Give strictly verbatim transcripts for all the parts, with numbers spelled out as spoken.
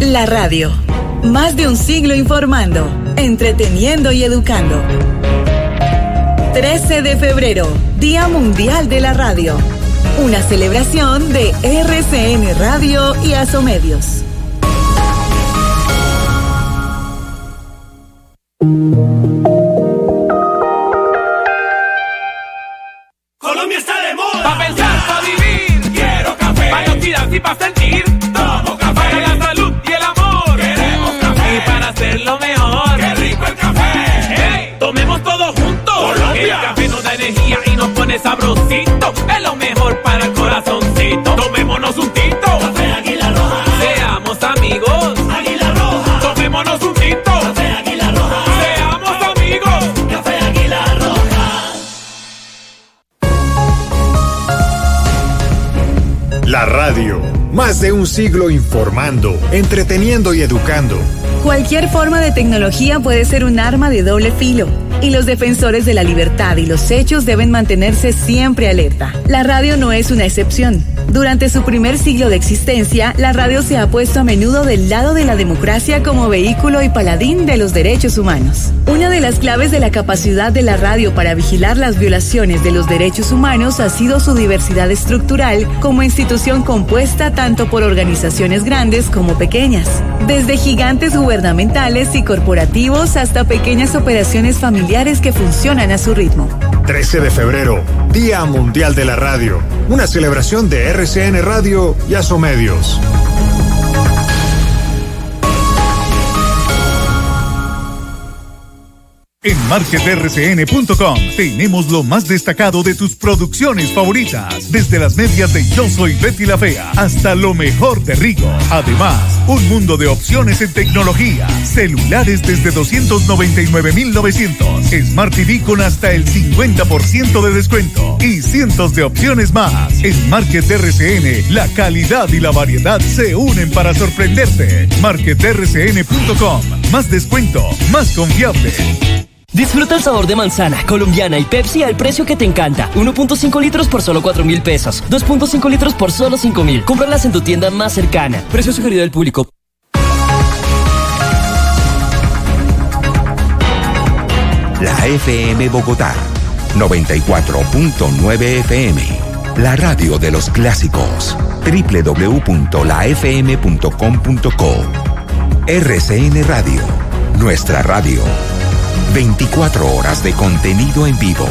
La radio. Más de un siglo informando, entreteniendo y educando. trece de febrero, Día Mundial de la Radio. Una celebración de R C N Radio y Asomedios. Colombia está de moda. Pa' pensar, pa' vivir. Quiero café. Pa' oxidarse y pa' sentir. Tomo café. Para la salud y el amor. Queremos café. Y para hacerlo mejor. ¡Qué rico el café! Hey, tomemos todos juntos. Colombia. El café nos da energía y nos pone sabrosito. Es lo mejor para el corazoncito. Tomémonos un tito. Café Águila Roja. Seamos amigos. Águila Roja. Tomémonos un tito. Café Águila Roja. Seamos amigos. Café Águila Roja. La radio. Más de un siglo informando, entreteniendo y educando. Cualquier forma de tecnología puede ser un arma de doble filo, y los defensores de la libertad y los hechos deben mantenerse siempre alerta. La radio no es una excepción. Durante su primer siglo de existencia, la radio se ha puesto a menudo del lado de la democracia como vehículo y paladín de los derechos humanos. Una de las claves de la capacidad de la radio para vigilar las violaciones de los derechos humanos ha sido su diversidad estructural como institución compuesta tanto por organizaciones grandes como pequeñas, desde gigantes gubernamentales y corporativos hasta pequeñas operaciones familiares que funcionan a su ritmo. trece de febrero, Día Mundial de la Radio. Una celebración de R C N Radio y Asomedios. En market r c n punto com tenemos lo más destacado de tus producciones favoritas, desde las medias de Yo Soy Betty la Fea hasta lo mejor de Rigo. Además, un mundo de opciones en tecnología, celulares desde doscientos noventa y nueve mil novecientos, Smart T V con hasta el cincuenta por ciento de descuento y cientos de opciones más. En Market R C N, la calidad y la variedad se unen para sorprenderte. market r c n punto com, más descuento, más confiable. Disfruta el sabor de manzana, colombiana y Pepsi al precio que te encanta. uno punto cinco litros por solo cuatro mil pesos. dos punto cinco litros por solo cinco mil. Cómpralas en tu tienda más cercana. Precio sugerido del público. La F M Bogotá, noventa y cuatro punto nueve F M. La radio de los clásicos. doble u doble u doble u punto la f m punto com punto co. R C N Radio. Nuestra radio. veinticuatro horas de contenido en vivo.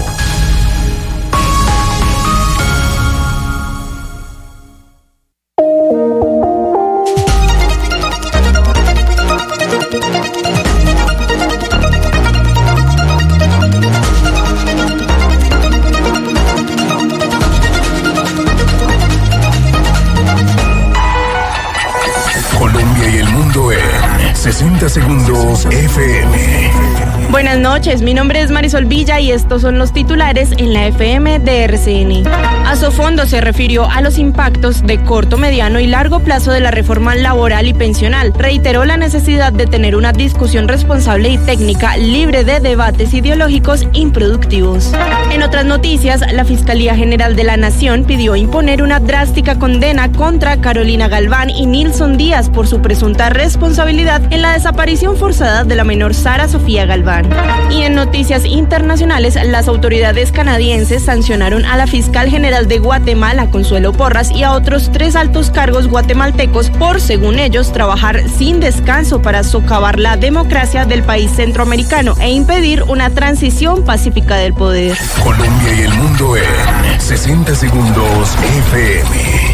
Colombia y el mundo en sesenta segundos F M. Buenas noches, mi nombre es Marisol Villa y estos son los titulares en la F M de R C N. Asofondo se refirió a los impactos de corto, mediano y largo plazo de la reforma laboral y pensional. Reiteró la necesidad de tener una discusión responsable y técnica libre de debates ideológicos improductivos. En otras noticias, la Fiscalía General de la Nación pidió imponer una drástica condena contra Carolina Galván y Nilson Díaz por su presunta responsabilidad en la desaparición forzada de la menor Sara Sofía Galván. Y en noticias internacionales, las autoridades canadienses sancionaron a la fiscal general de Guatemala, Consuelo Porras, y a otros tres altos cargos guatemaltecos por, según ellos, trabajar sin descanso para socavar la democracia del país centroamericano e impedir una transición pacífica del poder. Colombia y el mundo en sesenta segundos F M.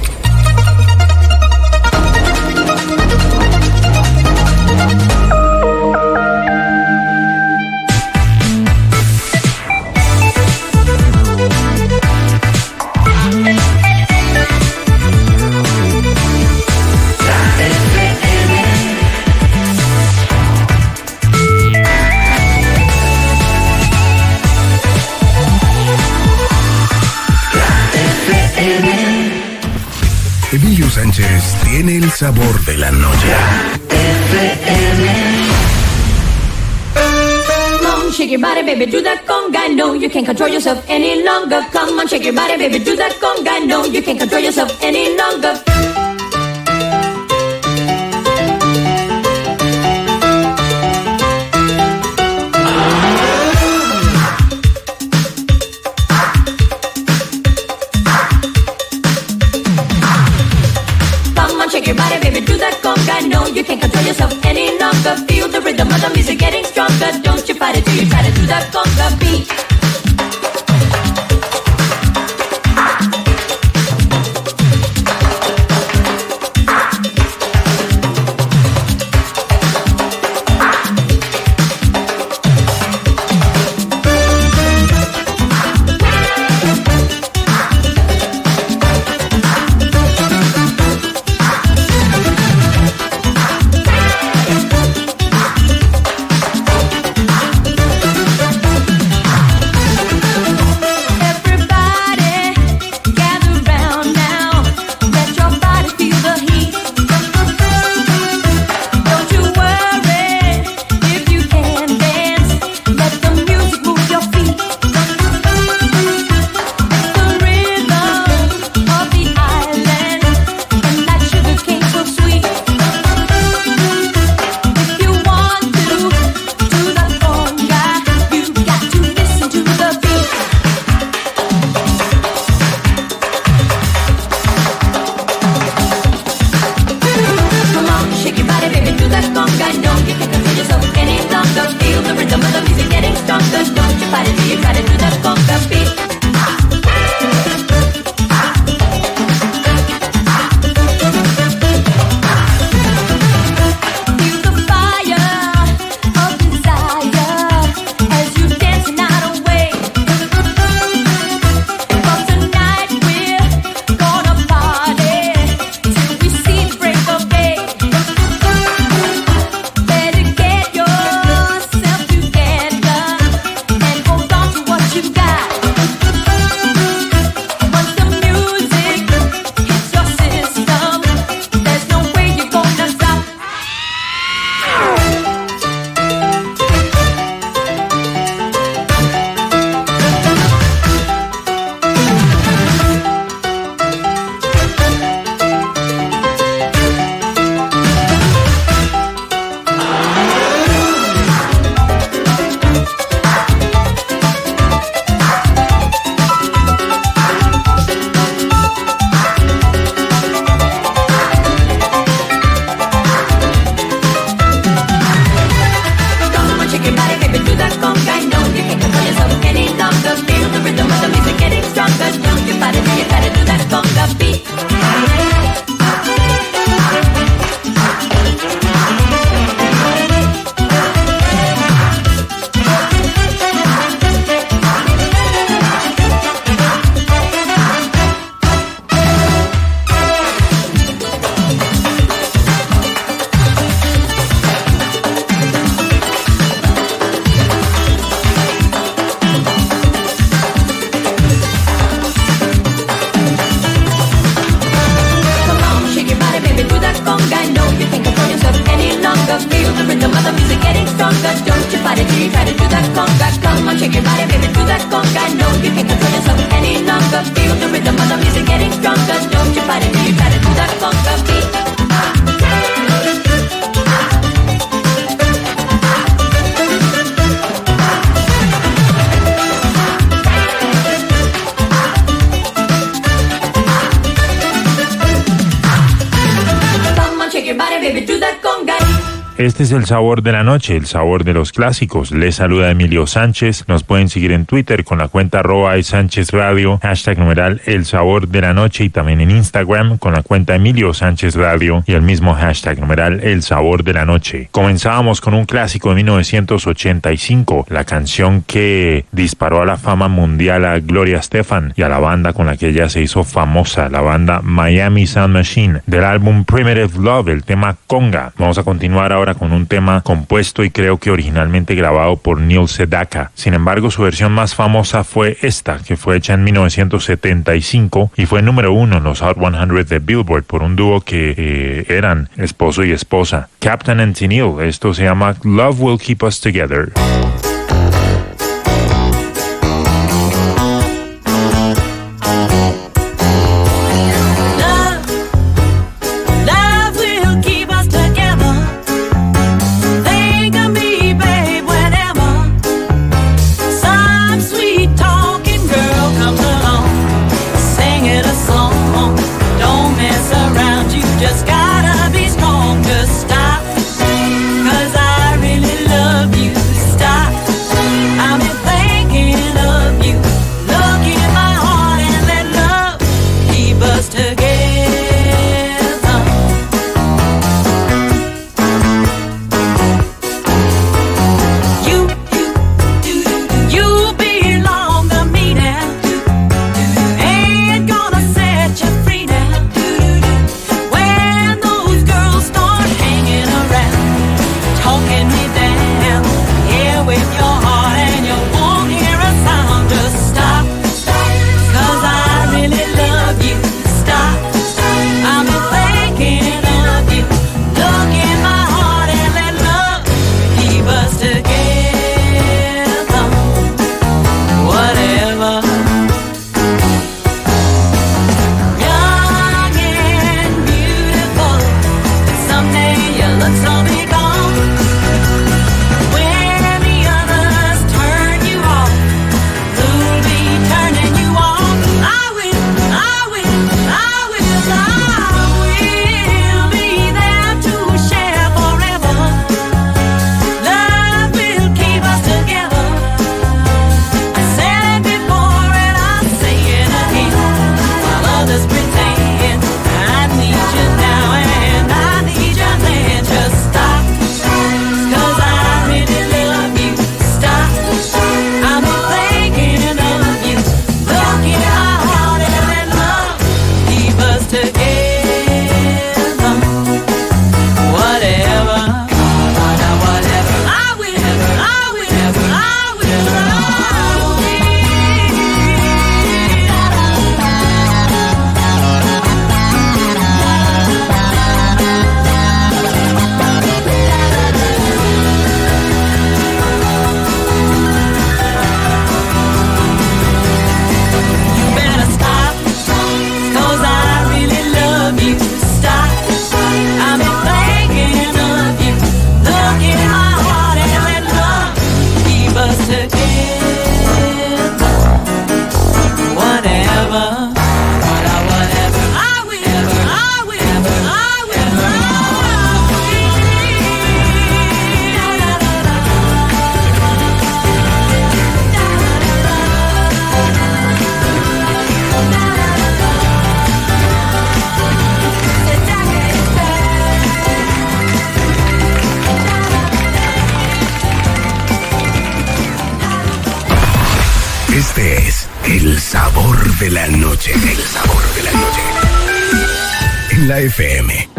Emilio Sánchez tiene el sabor de la noche. Shake your body, baby, do that conga. No, you can't control yourself any longer. Come on, shake your body, baby, do that conga. No, you can't control yourself any longer. shake your body, baby, do that conga. No, you can't control yourself any longer. Feel the rhythm of the music getting stronger. Don't you fight it till you try to do that conga beat. Este es el sabor de la noche, el sabor de los clásicos. Les saluda Emilio Sánchez. Nos pueden seguir en Twitter con la cuenta arroba Sánchez Radio, hashtag numeral el sabor de la noche, y también en Instagram con la cuenta Emilio Sánchez Radio y el mismo hashtag numeral el sabor de la noche. Comenzábamos con un clásico de mil novecientos ochenta y cinco, la canción que disparó a la fama mundial a Gloria Estefan y a la banda con la que ella se hizo famosa, la banda Miami Sound Machine, del álbum Primitive Love, el tema Conga. Vamos a continuar ahora con un tema compuesto y creo que originalmente grabado por Neil Sedaka. Sin embargo, su versión más famosa fue esta, que fue hecha en mil novecientos setenta y cinco y fue número uno en los Hot cien de Billboard por un dúo que eh, eran esposo y esposa, Captain and Tennille. Esto se llama Love Will Keep Us Together. Just got just stop. 'Cause I really love you. Stop. I've been thinking of you. Look in my heart and let love keep us together. You, you, do, do, you belong to me now. Ain't gonna set you free now. When those girls start hanging around, talking me down, yeah, with your heart and you won't hear a sound. Just stop, 'cause I really love you. Stop, I've been thinking of you. Look in my heart and let love keep us together. Whatever. Young and beautiful, someday you look so be gone. When the others turn you off, who'll be turning you on? I will, I will, I will, I will be there to share forever. Love will keep us together. I said it before and I'll say it again. While others pretend, I need you now and I need you then. Just stop, 'cause I really love you. Stop, I've been thinking of you. Look in my heart and let love keep us together. Whatever, whatever, I will, I will, I will, I will. You better stop, 'cause I really love you. Stop, I've been thinking of you. Look in my heart and let love keep us together. Whatever, whatever, I will, I will, I will, Este es el sabor de la noche. El sabor de la noche. En la F M.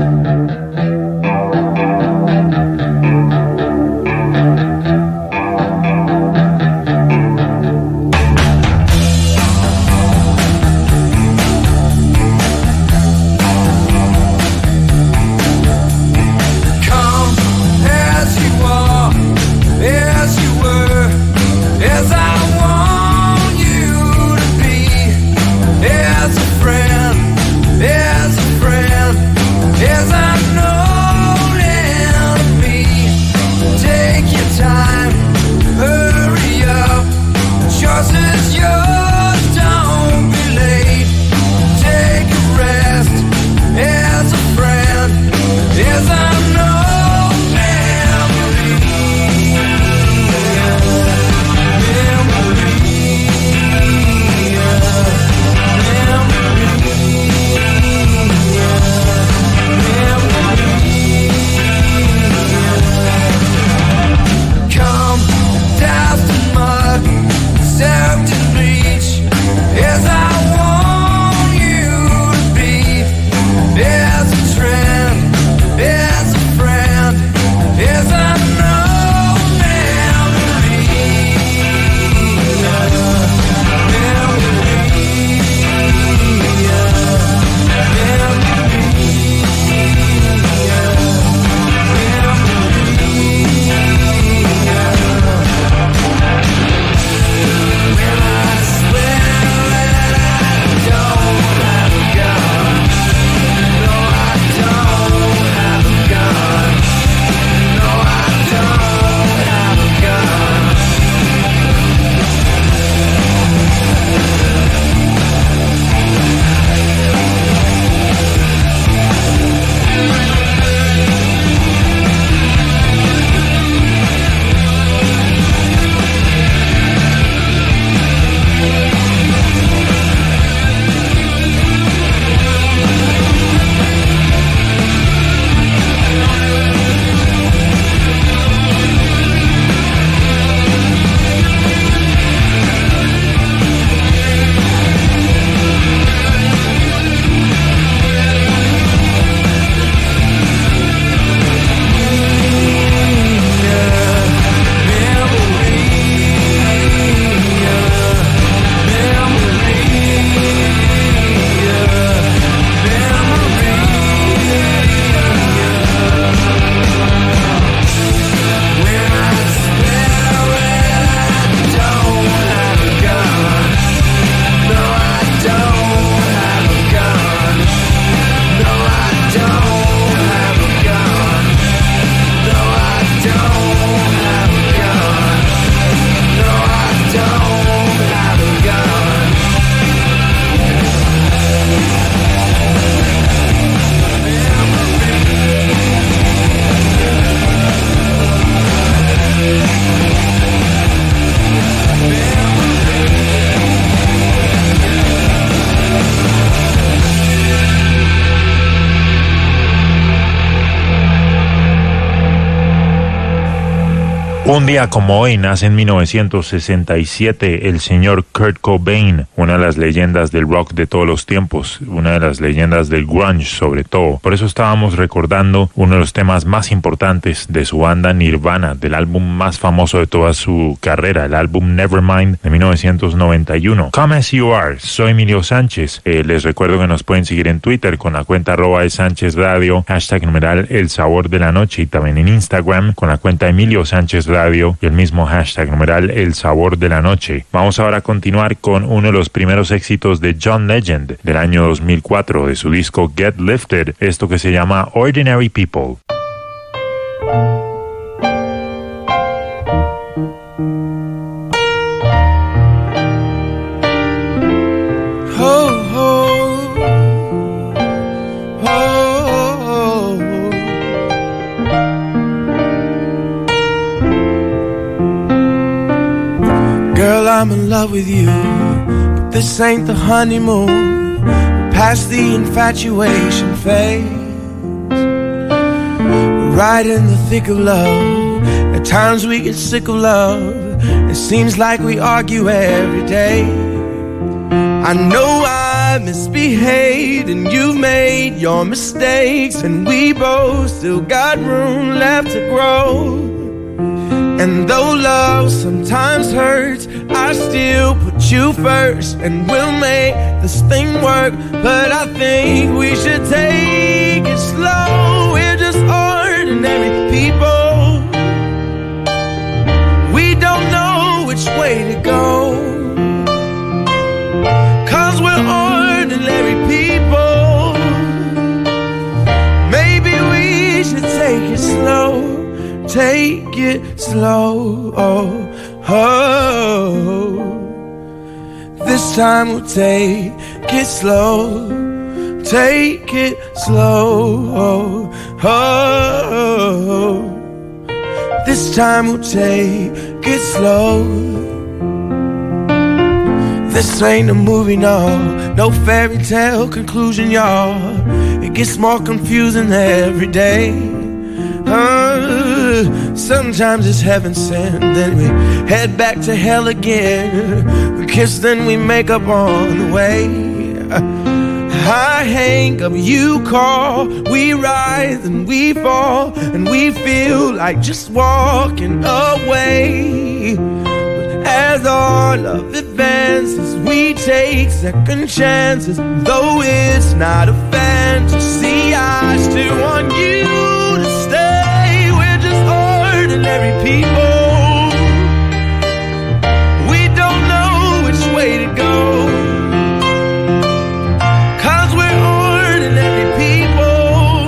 Come as you are, as you were, as I want you to be, as a friend, as a friend, as I've known and to be. Take your time, hurry up, choice is yours, don't be late. Take a rest, as a friend, as I've known. Come doused in mud, soaked in bleach, as I want you to be, as a trend, as a Un día como hoy nace en mil novecientos sesenta y siete el señor Kurt Cobain, una de las leyendas del rock de todos los tiempos, una de las leyendas del grunge sobre todo. Por eso estábamos recordando uno de los temas más importantes de su banda Nirvana, del álbum más famoso de toda su carrera, el álbum Nevermind de mil novecientos noventa y uno. Come As You Are, soy Emilio Sánchez. Eh, les recuerdo que nos pueden seguir en Twitter con la cuenta arroba de Sánchez Radio, hashtag numeral El Sabor de la Noche, y también en Instagram con la cuenta Emilio Sánchez Radio y el mismo hashtag numeral El Sabor de la Noche. Vamos ahora a continuar con uno de los primeros éxitos de John Legend del año dos mil cuatro, de su disco Get Lifted, esto que se llama Ordinary People. I'm in love with you, but this ain't the honeymoon. We're past the infatuation phase. We're right in the thick of love. At times we get sick of love. It seems like we argue every day. I know I misbehaved and you've made your mistakes, and we both still got room left to grow. And though love sometimes hurts, I still put you first, and we'll make this thing work. But I think we should take it slow. We're just ordinary people. We don't know which way to go, 'cause we're ordinary people. Maybe we should take it slow. Take it slow, oh, oh. This time we'll take it slow. Take it slow, oh, oh. This time we'll take it slow. This ain't a movie, no, no fairy tale conclusion, y'all. It gets more confusing every day. Uh, sometimes it's heaven sent, then we head back to hell again. We kiss, then we make up on the way. I hang up, you call, we rise and we fall, and we feel like just walking away. But as our love advances, we take second chances. Though it's not a fantasy, I still want you to stay. We're just ordinary people. We don't know which way to go, 'cause we're ordinary people.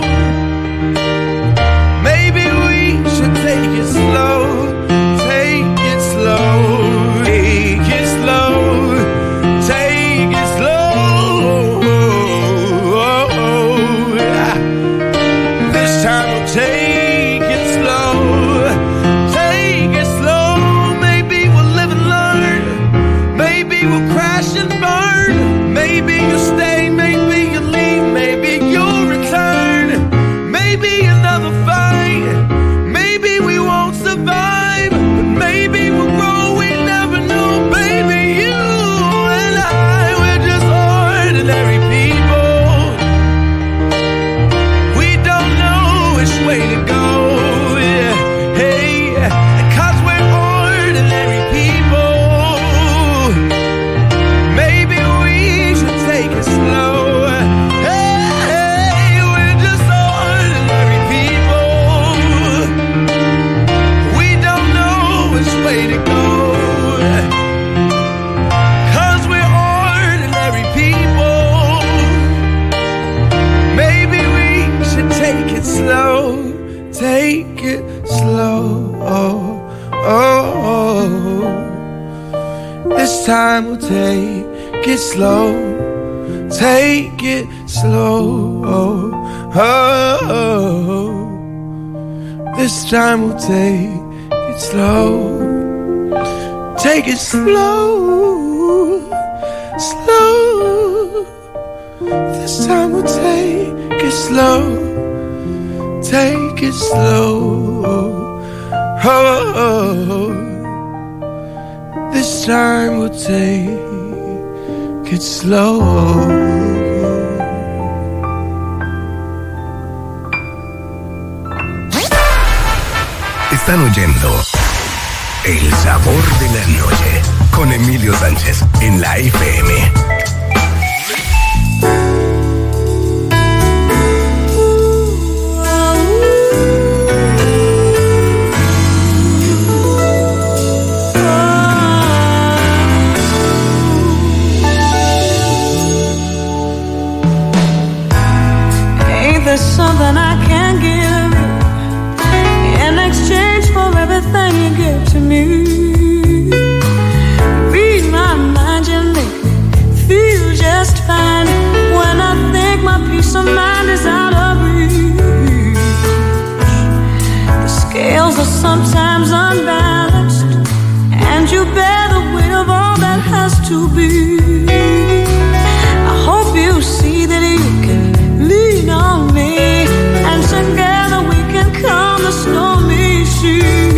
Maybe we should take it slow. Take it slow. Take it slow. Take it slow. This time we'll take it slow. Take it slow. Maybe we'll live and learn. Maybe we'll crash and burn. Maybe you'll stay. Maybe you'll leave. Maybe you'll return. Maybe another fight. Maybe we won't survive. But maybe we'll grow. We never know. Baby, you and I, we're just ordinary people. We don't know which way to go. Yeah. Hey, 'cause we're ordinary people. Maybe we should take it slow. Hey, we're just ordinary people. We don't know which way to go, 'cause we're ordinary people. Maybe we should take it slow. Take it slow, oh, oh, oh. This time we'll take it slow. Take it slow, oh, oh, oh. This time we'll take it slow. Take it slow, slow. This time we'll take it slow. Take it slow. Oh, this time we'll take it slow. Están oyendo El Sabor de la Noche con Emilio Sánchez en la F M. Ain't there something I can give in exchange for everything you give to me? Read my mind, you make me feel just fine. When I think my peace of mind is out of reach, the scales are sometimes unbalanced, and you bear the weight of all that has to be. I hope you see that you can lean on me, and together we can calm the stormy seas.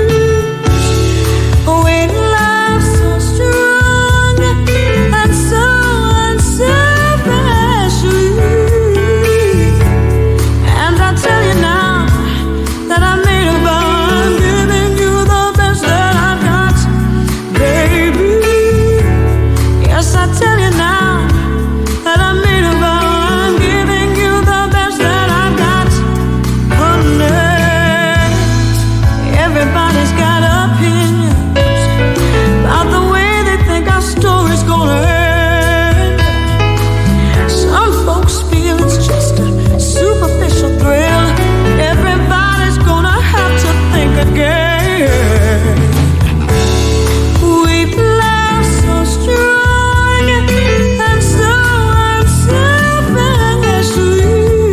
When love's so strong and so unselfishly, and I tell you now that I made a vow, I'm giving you the best that I've got, baby. Yes, I tell you now that I made a vow, I'm giving you the best that I've got, honey. Everybody's got opinions about the way they think our story's gonna end. Some folks feel it's just a superficial thrill. Everybody's gonna have to think again. We've loved so strong and so unselfishly.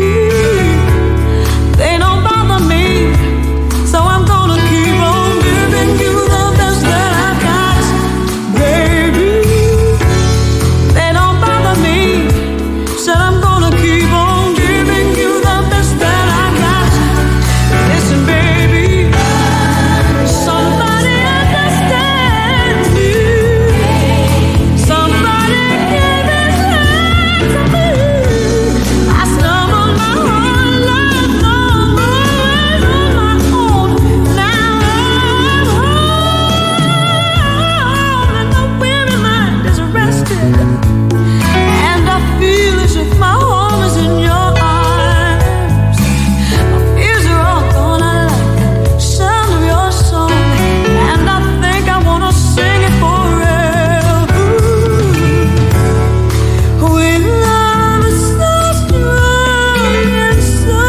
They don't bother me, so I'm gonna keep on giving you the best that I've got, baby. They don't bother me, so I'm gonna keep on giving you the best that I've got. Listen, baby, somebody understands me. Somebody give his hand to me. I stumbled my whole life long ways on my own. Now I'm home, and my weary mind is rested, and I feel as if my home is in your arms. My fears are all gone, I like the sound of your song, and I think I wanna sing it forever. When love is so strong and so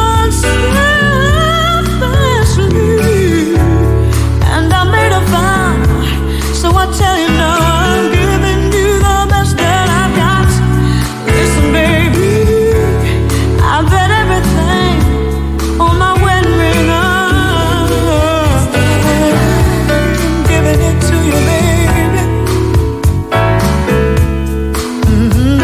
unselfishly, and I made a vow, so I tell you now, I'm giving you the best that I've got. Listen, baby, I bet everything on my wedding ring. I'm giving it to you, baby. Mm-hmm.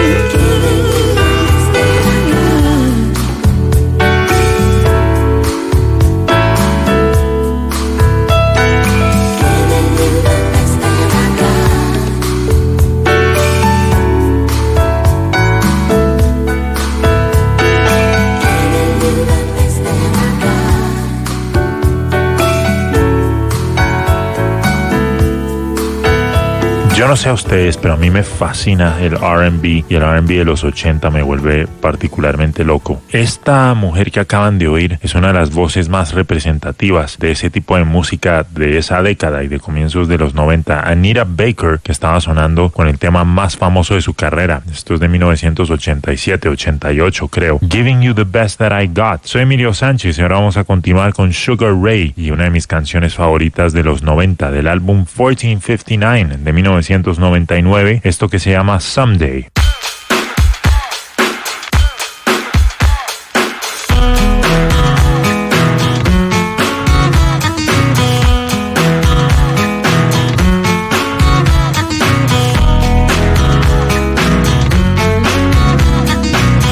Yo no sé a ustedes, pero a mí me fascina el R and B, y el R and B de los ochenta me vuelve particularmente loco. Esta mujer que acaban de oír es una de las voces más representativas de ese tipo de música de esa década y de comienzos de los noventa. Anita Baker, que estaba sonando con el tema más famoso de su carrera. Esto es de mil novecientos ochenta y siete, ochenta y ocho creo. Giving You the Best That I Got. Soy Emilio Sánchez y ahora vamos a continuar con Sugar Ray y una de mis canciones favoritas de los noventa, del álbum fourteen fifty-nine de mil novecientos noventa y nueve, esto que se llama Someday.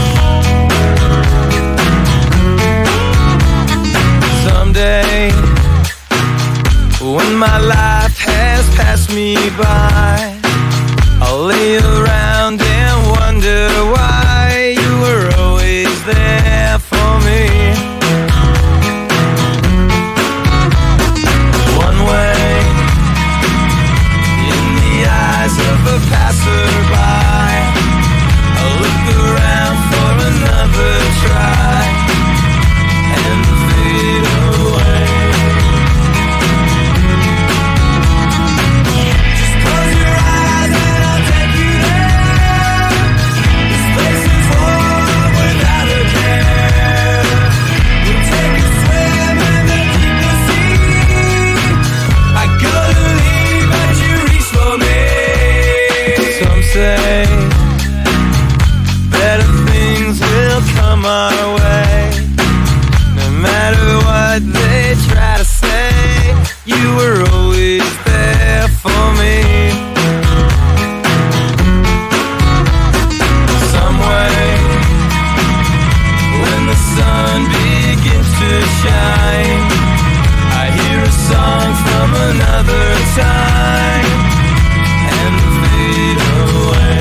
Someday matter what they try to say, you were always there for me. Somewhere, when the sun begins to shine, I hear a song from another time and fade away,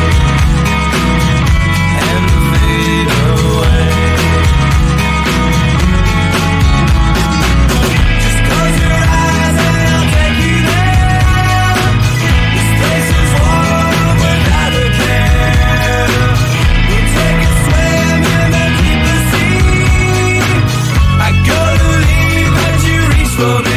and fade away. Just close your eyes and I'll take you there. This place is warm without a care. We'll take a swim in the deepest sea. I go to leave, but you reach for me.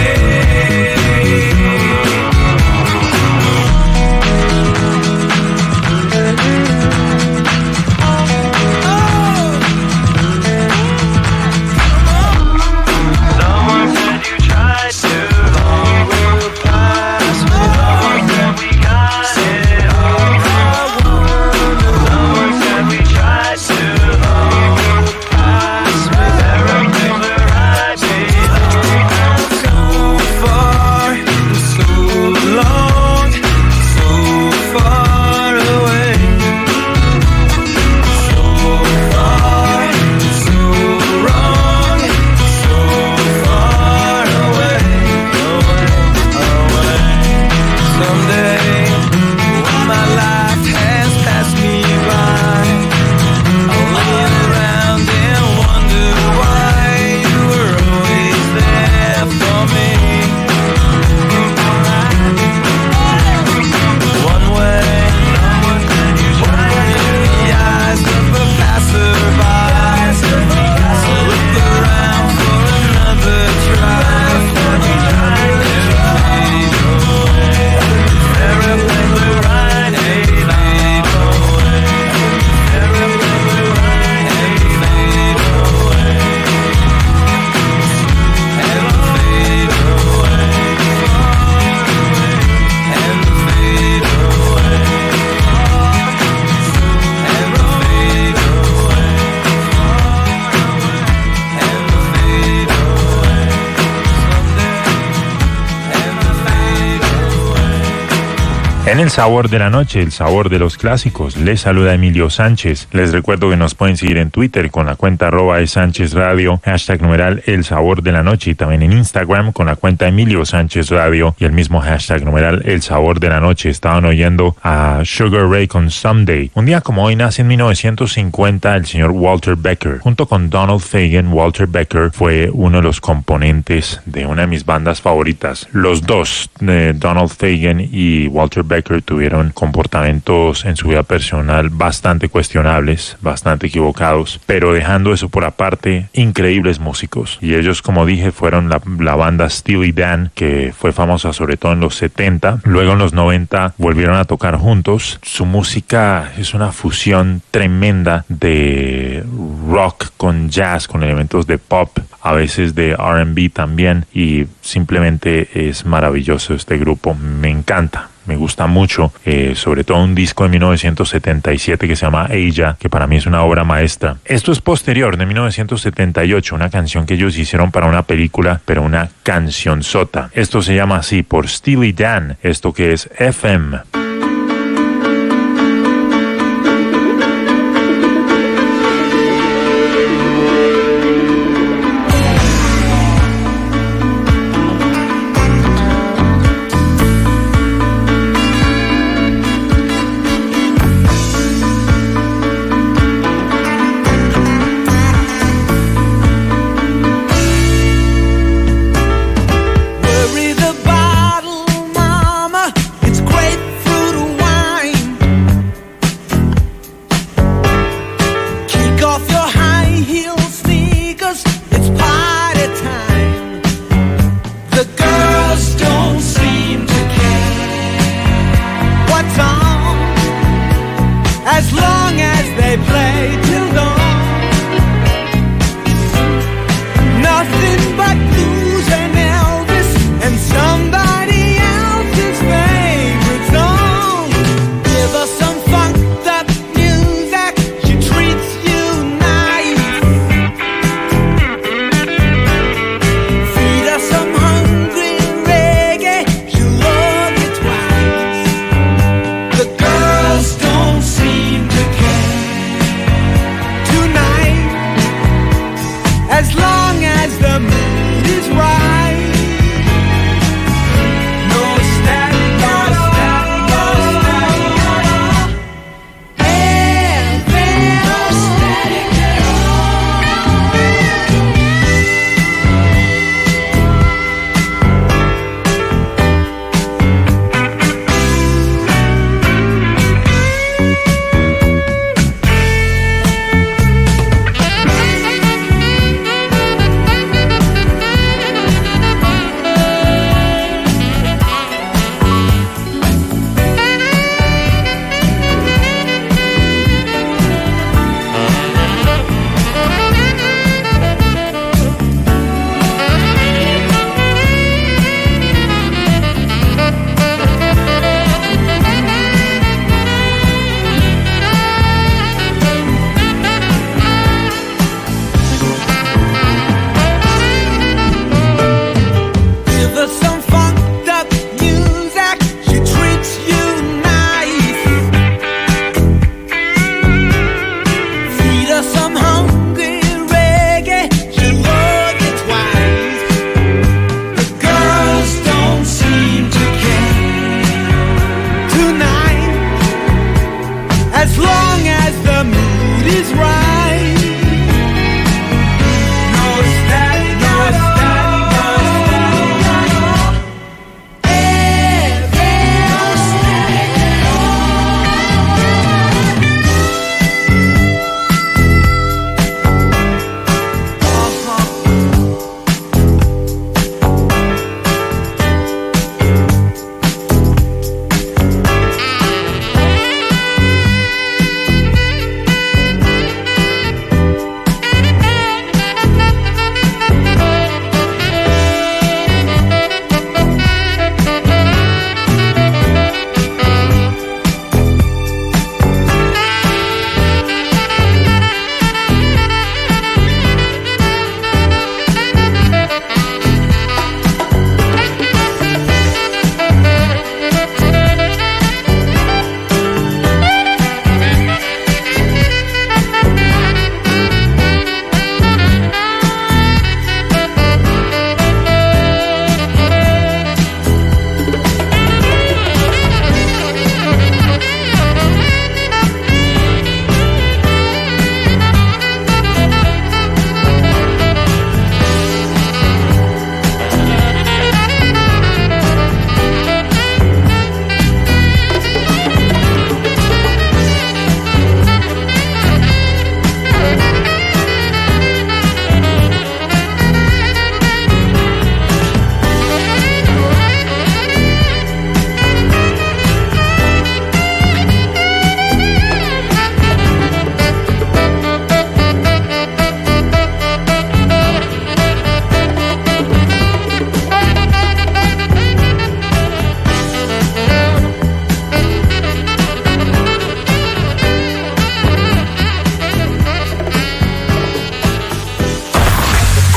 En el sabor de la noche, el sabor de los clásicos, les saluda Emilio Sánchez. Les recuerdo que nos pueden seguir en Twitter con la cuenta arroba de Sánchez Radio, hashtag numeral el sabor de la noche, y también en Instagram con la cuenta Emilio Sánchez Radio y el mismo hashtag numeral el sabor de la noche. Estaban oyendo a Sugar Ray con Someday. Un día como hoy nace en mil novecientos cincuenta el señor Walter Becker. Junto con Donald Fagen, Walter Becker fue uno de los componentes de una de mis bandas favoritas. Los dos, eh, Donald Fagen y Walter Becker, tuvieron comportamientos en su vida personal bastante cuestionables, bastante equivocados, pero dejando eso por aparte, increíbles músicos. Y ellos, como dije, fueron la, la banda Steely Dan, que fue famosa sobre todo en los setenta. Luego en los noventa volvieron a tocar juntos. Su música es una fusión tremenda de rock con jazz, con elementos de pop, a veces de R and B también, y simplemente es maravilloso este grupo. Me encanta. Me gusta mucho, eh, sobre todo un disco de mil novecientos setenta y siete que se llama Ella, que para mí es una obra maestra. Esto es posterior, de mil novecientos setenta y ocho, una canción que ellos hicieron para una película, pero una cancionzota. Esto se llama así, por Steely Dan, esto que es F M.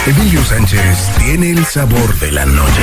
Emilio Sánchez tiene el sabor de la noche.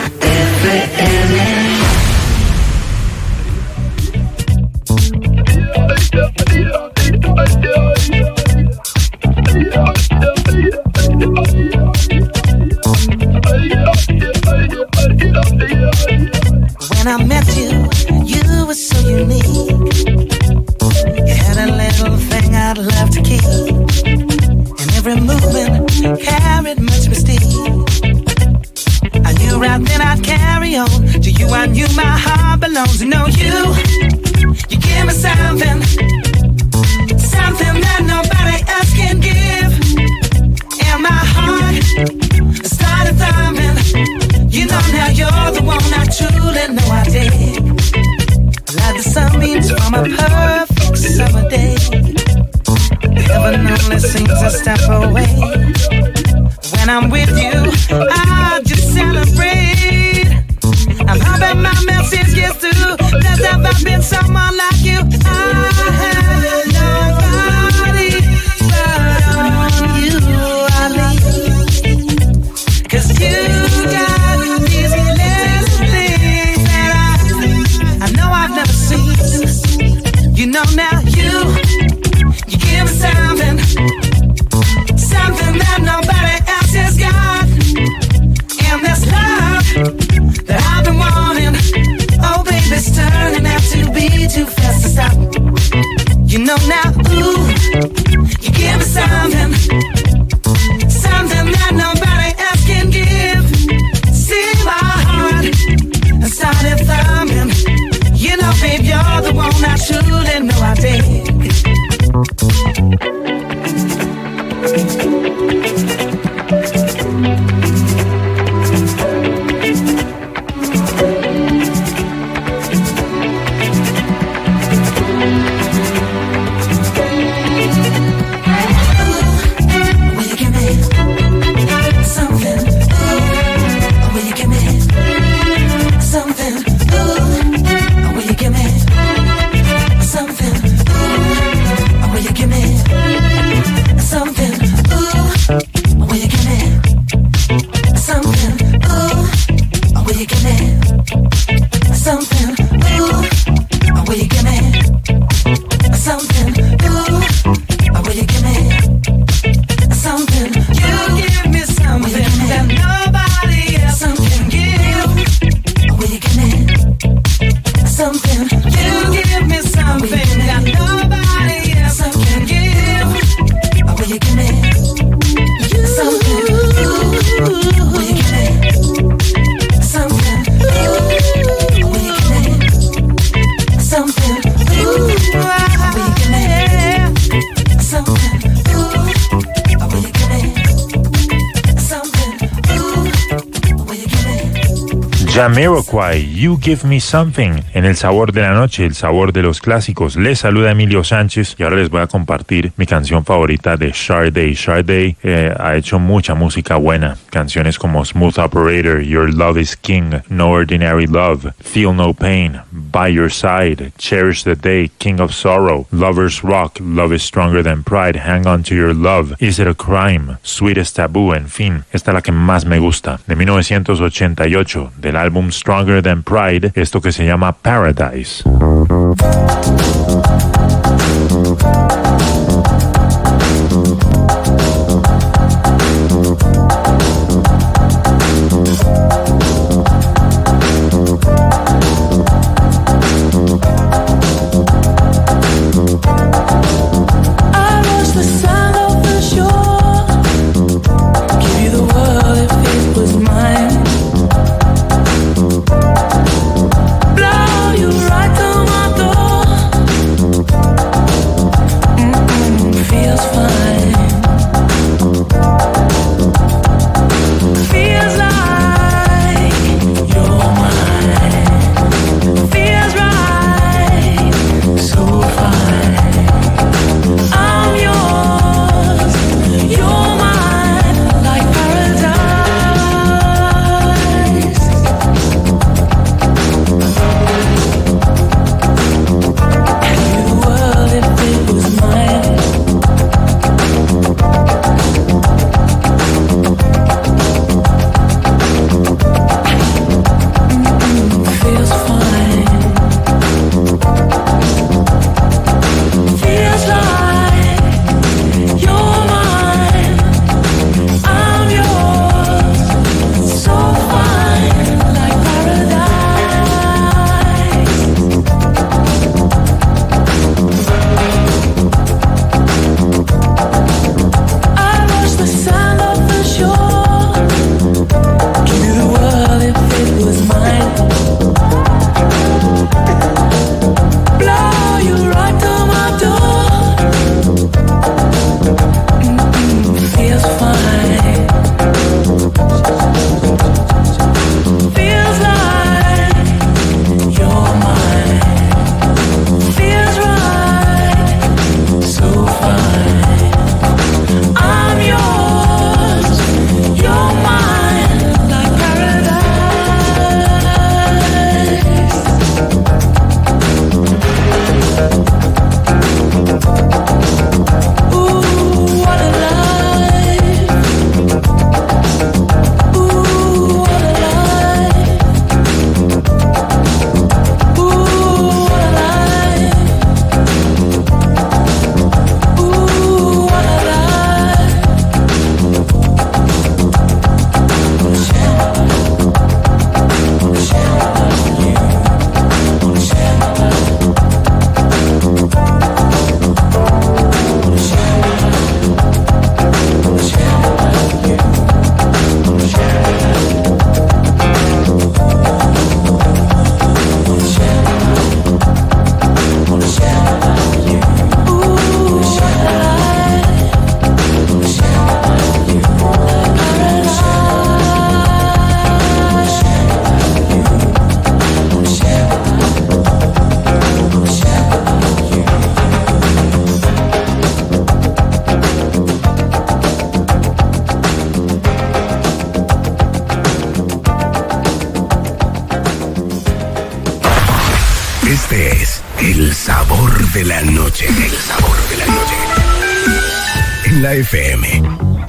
When I met you, you were so unique. You had a little thing I'd love to keep, and every movement carried much mystique. I knew right then I'd carry on. To you I knew my heart belongs. To know you, you give me something, something that nobody else can give. And my heart started thumping. You know now you're the one I truly know I dig. Like the sunbeams from a perfect summer day. Heaven only seems a step away. When I'm with you, I just celebrate. I'm hoping my message gets through. There's never been someone like you. I have nobody but on you I lean. Cause you got these little things that I, I know I've never seen. You know now you, you give me something, something that nobody else has got. And this love that I've been wanting, oh baby, it's turning out to be too fast to stop. You know now, ooh, you give me something, something that nobody else can give. See my heart started thumping. You know, babe, you're the one I truly know I dig. Jamiroquai, You Give Me Something, en el sabor de la noche, el sabor de los clásicos. Les saluda Emilio Sánchez y ahora les voy a compartir mi canción favorita de Sade. Sade eh, ha hecho mucha música buena, canciones como Smooth Operator, Your Love is King, No Ordinary Love, Feel No Pain, By Your Side, Cherish the Day, King of Sorrow, Lovers Rock, Love is Stronger Than Pride, Hang On to Your Love, Is It a Crime, Sweetest Taboo, en fin, esta es la que más me gusta, de mil novecientos ochenta y ocho, del álbum Stronger Than Pride, esto que se llama Paradise. Blow you right to my door. de la noche. El sabor de la noche. En la F M.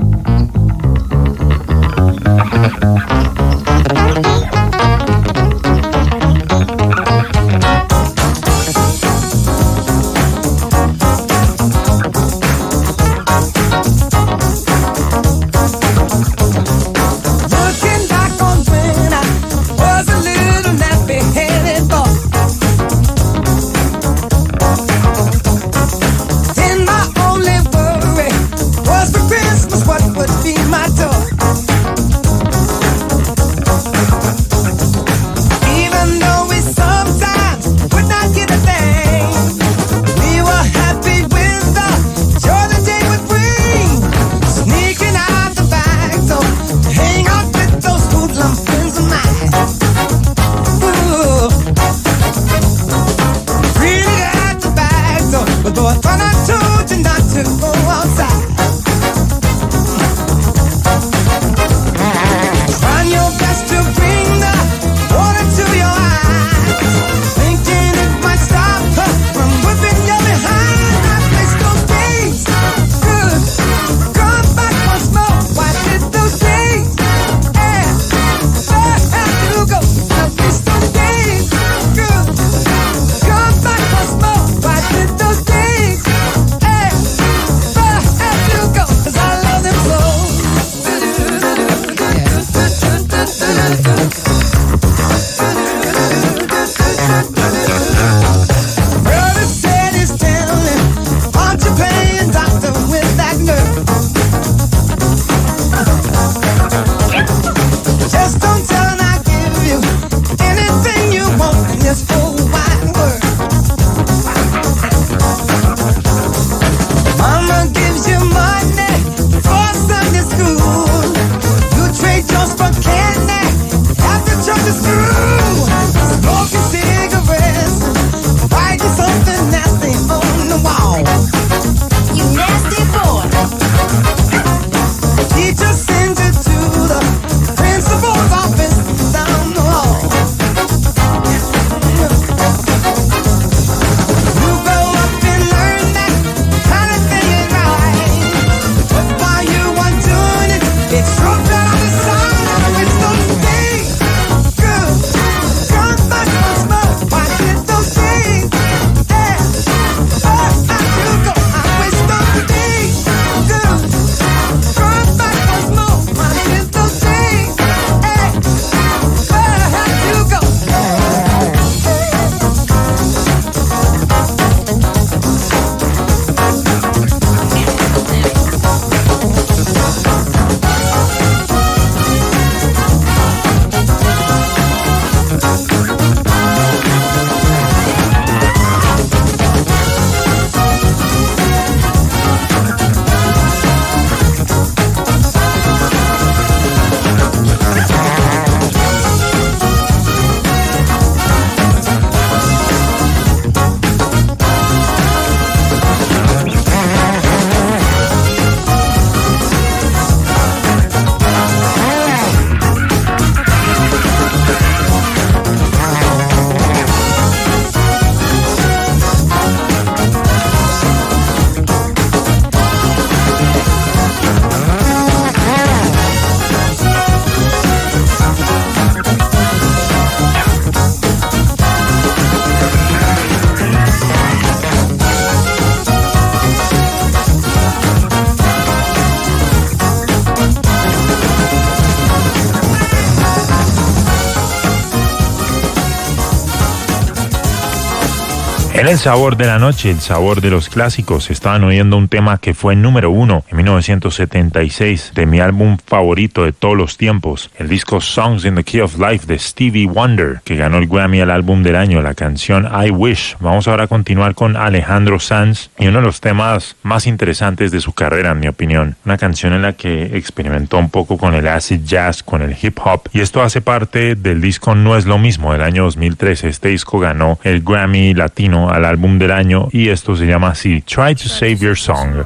En el sabor de la noche, el sabor de los clásicos, estaban oyendo un tema que fue número uno en mil novecientos setenta y seis de mi álbum favorito de todos los tiempos, el disco Songs in the Key of Life de Stevie Wonder, que ganó el Grammy al álbum del año, la canción I Wish. Vamos ahora a continuar con Alejandro Sanz y uno de los temas más interesantes de su carrera, en mi opinión. Una canción en la que experimentó un poco con el acid jazz, con el hip hop, y esto hace parte del disco No es lo mismo del año dos mil trece. Este disco ganó el Grammy Latino al álbum del año y esto se llama así, Try to Save Your Song.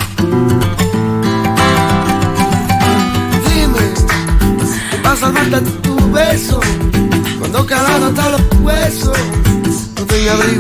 Dime, ¿vas a salvarte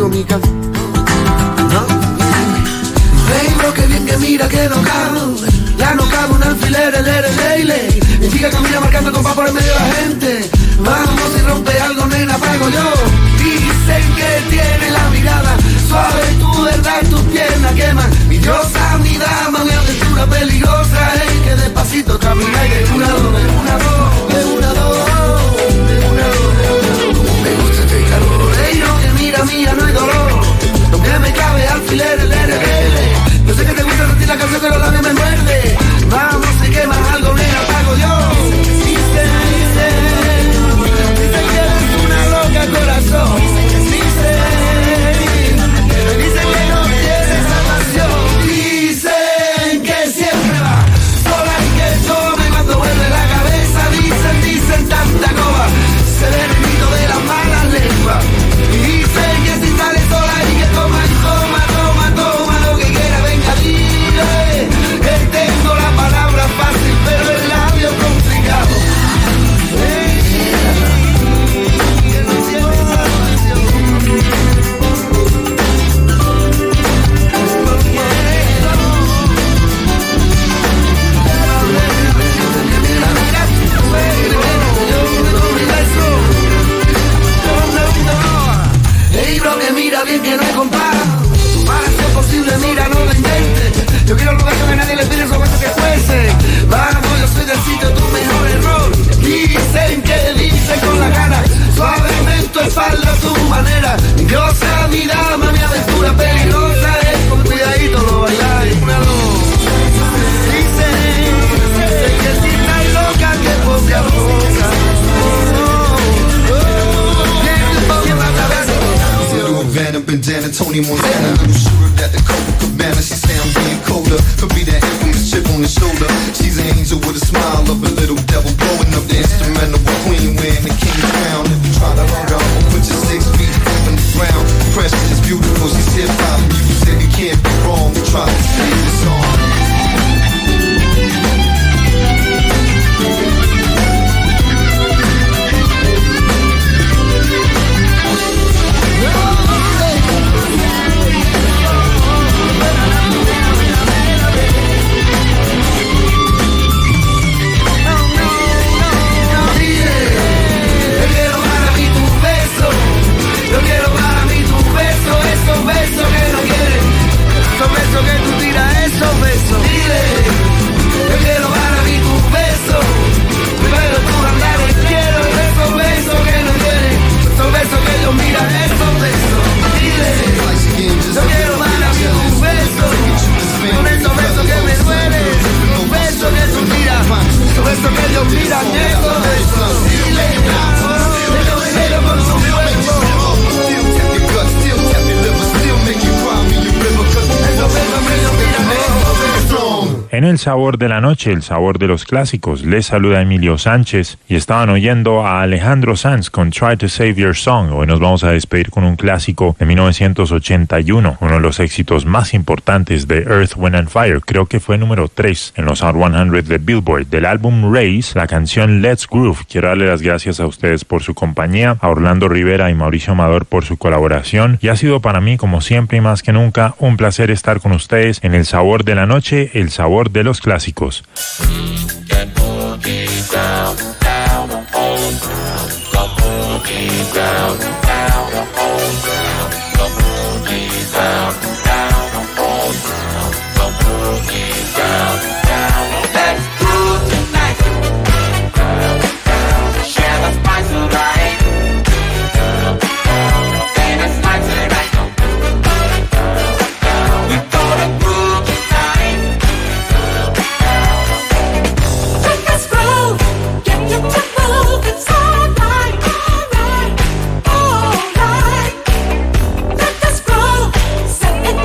económica. ¿No? Hey, bro, qué bien que mira que no cago. Ya no cabe un alfiler, el ere, leile. Mi chica camina marcando compás por el medio de la gente. Vamos, si rompe algo, nena, pago yo. Dicen que tiene la mirada suave, tu verdad, tus piernas queman. Mi diosa, mi dama, mi aventura peligrosa. Hey, que despacito camina y de una dos, de una dos, de una dos, de una dos, de una dos. Me gusta este calor, ey, no, que mira mía, no hay dolor. Lo que me cabe, alfiler, el ere, leile. Yo sé que te gusta sentir la canción, pero la mía me muerde. Vamos, si quemas algo, nena, pago yo. Dicen, dicen, dicen que eres una loca corazón. Dicen, dicen que no tienes salvación. Dicen que siempre va sola y que tome cuando vuelve la cabeza. Dicen, dicen tanta coba, se ve el mito de las malas lenguas. Y dicen que si sale sola y que toma, toma, toma, toma lo que quiera, venga, dile. Que tengo la palabra fácil, pero el labio complicado. Que no tiene salvación. Ey, bro, que mira bien que no hay compás. Para ser posible, mira, no lo intentes. Yo quiero un lugar que nadie le pide sobre eso que fuese. Vamos, yo soy del sitio, tu mejor error. Dicen que dicen con la gana. Suavemente tu espalda, tu manera. Mi diosa, mi dama, mi aventura peligrosa. Es con cuidadito lo bailáis. Una, dos. Dicen, dicen que si estás loca, que ponte a boca. Van up and down and Tony Montana, little shooter that the cover cabana. She say I'm being colder, could be that infamous chip on the shoulder. She's an angel with a smile of a little devil, blowing up the instrumental queen wearing the king's crown. If you try to hurt her, I'll put you six feet deep in the ground. Precious is beautiful, she's hip hop music. It can't be wrong. We try to save this song. Yo quiero para mí tu beso, esos besos que no quieren, esos besos que tú tiras, esos besos. Dile, yo quiero para mí tu beso, pero tú andares quiero, esos besos que no quieren, esos besos que ellos miran, esos besos. Dile, yo quiero para mí tu beso, con esos besos que me duelen, esos besos que tú tiras, esos besos que ellos miran, esos besos. Dile, yo quiero con su cuerpo. En el sabor de la noche, el sabor de los clásicos, les saluda Emilio Sánchez y estaban oyendo a Alejandro Sanz con Try to Save Your Song. Hoy nos vamos a despedir con un clásico de mil novecientos ochenta y uno, uno de los éxitos más importantes de Earth, Wind and Fire. Creo que fue número tres en los Hot cien de Billboard. Del álbum Race, la canción Let's Groove. Quiero darle las gracias a ustedes por su compañía, a Orlando Rivera y Mauricio Amador por su colaboración, y ha sido para mí, como siempre y más que nunca, un placer estar con ustedes en el sabor de la noche, el sabor de los clásicos. Set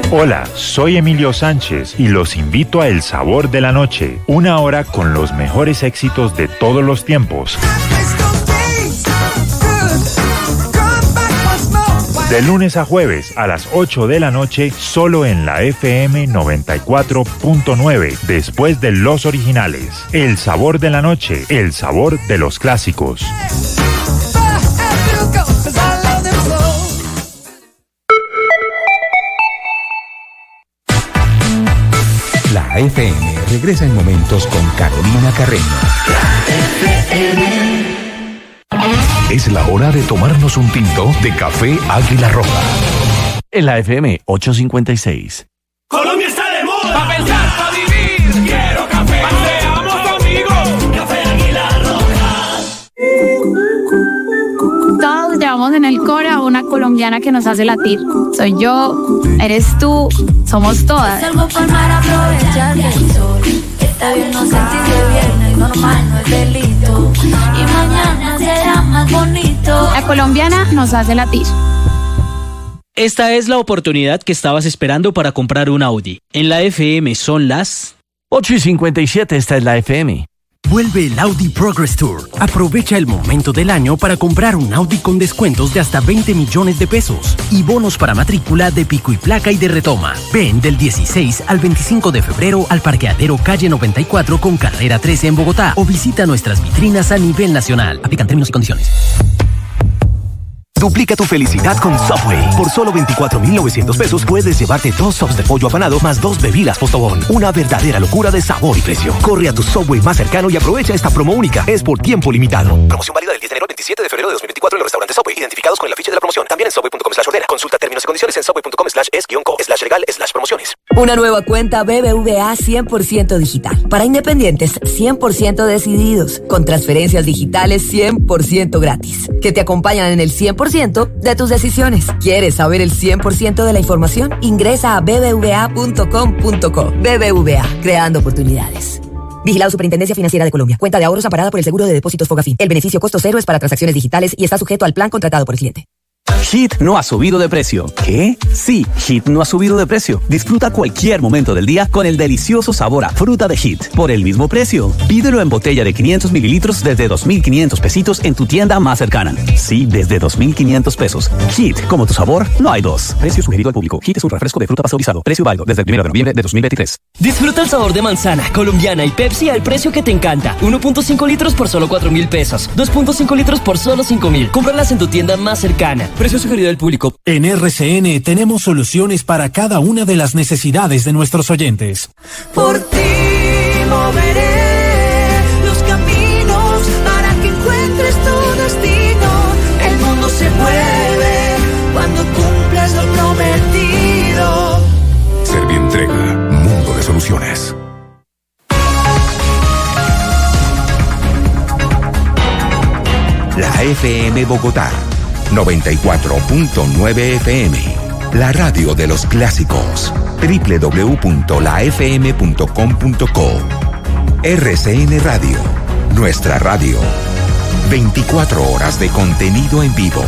Hola, soy Emilio Sánchez y los invito a El Sabor de la Noche, una hora con los mejores éxitos de todos los tiempos. De lunes a jueves a las ocho de la noche, solo en la F M noventa y cuatro punto nueve, después de los originales. El Sabor de la Noche, el sabor de los clásicos. La F M regresa en momentos con Carolina Carreño. Es la hora de tomarnos un tinto de café Águila Roja. En la F M ochocientos cincuenta y seis. Colombia está de moda. Pa' pensar, pa' vivir. Quiero café. Seamos amigos. Café Águila Roja. Todos llevamos en el core a una colombiana que nos hace latir. Soy yo, eres tú, somos todas. Salgo por mar a aprovechar del sol. Está bien no sentirse viernes, normal, no es delito. Y mañana será más bonito. La colombiana nos hace latir. Esta es la oportunidad que estabas esperando para comprar un Audi. En la F M son las ocho y cincuenta y siete, esta es la F M. Vuelve el Audi Progress Tour. Aprovecha el momento del año para comprar un Audi con descuentos de hasta veinte millones de pesos y bonos para matrícula de pico y placa y de retoma. Ven del dieciséis al veinticinco de febrero al parqueadero calle noventa y cuatro con carrera trece en Bogotá o visita nuestras vitrinas a nivel nacional. Aplican términos y condiciones. Duplica tu felicidad con Subway. Por solo veinticuatro mil novecientos pesos puedes llevarte dos subs de pollo apanado más dos bebidas Postobón. Una verdadera locura de sabor y precio. Corre a tu Subway más cercano y aprovecha esta promo única. Es por tiempo limitado. Promoción válida del diez de enero al veintisiete de febrero de dos mil veinticuatro en los restaurantes Subway, identificados con el afiche de la promoción. También en subway punto com slash ordena. Consulta términos y condiciones en subway punto com slash es guión co slash legal slash promociones. Una nueva cuenta B B V A cien por ciento digital. Para independientes cien por ciento decididos. Con transferencias digitales cien por ciento gratis. Que te acompañan en el cien por ciento de tus decisiones. ¿Quieres saber el cien por ciento de la información? Ingresa a b b v a punto com punto co. B B V A, creando oportunidades. Vigilado Superintendencia Financiera de Colombia. Cuenta de ahorros amparada por el Seguro de Depósitos Fogafín. El beneficio costo cero es para transacciones digitales y está sujeto al plan contratado por el cliente. Hit no ha subido de precio. ¿Qué? Sí, Hit no ha subido de precio. Disfruta cualquier momento del día con el delicioso sabor a fruta de Hit por el mismo precio. Pídelo en botella de quinientos mililitros desde dos mil quinientos pesitos en tu tienda más cercana. Sí, desde dos mil quinientos pesos. Hit, como tu sabor, no hay dos. Precio sugerido al público. Hit es un refresco de fruta pasteurizado. Precio válido desde el primero de noviembre de dos mil veintitrés. Disfruta el sabor de manzana, colombiana y Pepsi al precio que te encanta. uno punto cinco litros por solo cuatro mil pesos. dos punto cinco litros por solo cinco mil. Cómpralas en tu tienda más cercana. Precio sugerido del público. En R C N tenemos soluciones para cada una de las necesidades de nuestros oyentes. Por ti moveré los caminos para que encuentres tu destino. El mundo se mueve cuando cumples lo prometido. Servientrega, mundo de soluciones. La F M Bogotá noventa y cuatro punto nueve F M, la radio de los clásicos. doble u doble u doble u punto la f m punto com punto co. R C N Radio, nuestra radio. veinticuatro horas de contenido en vivo.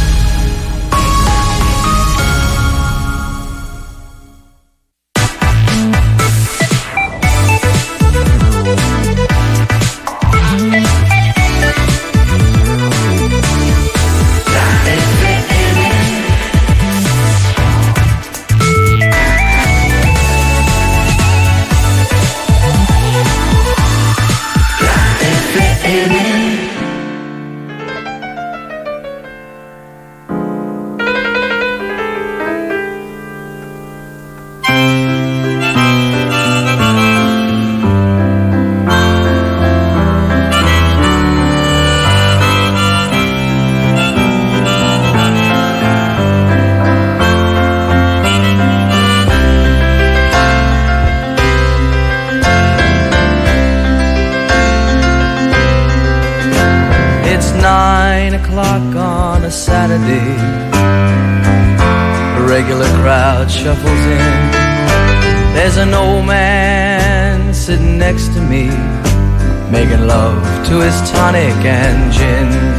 Shuffles in. There's an old man sitting next to me, making love to his tonic and gin.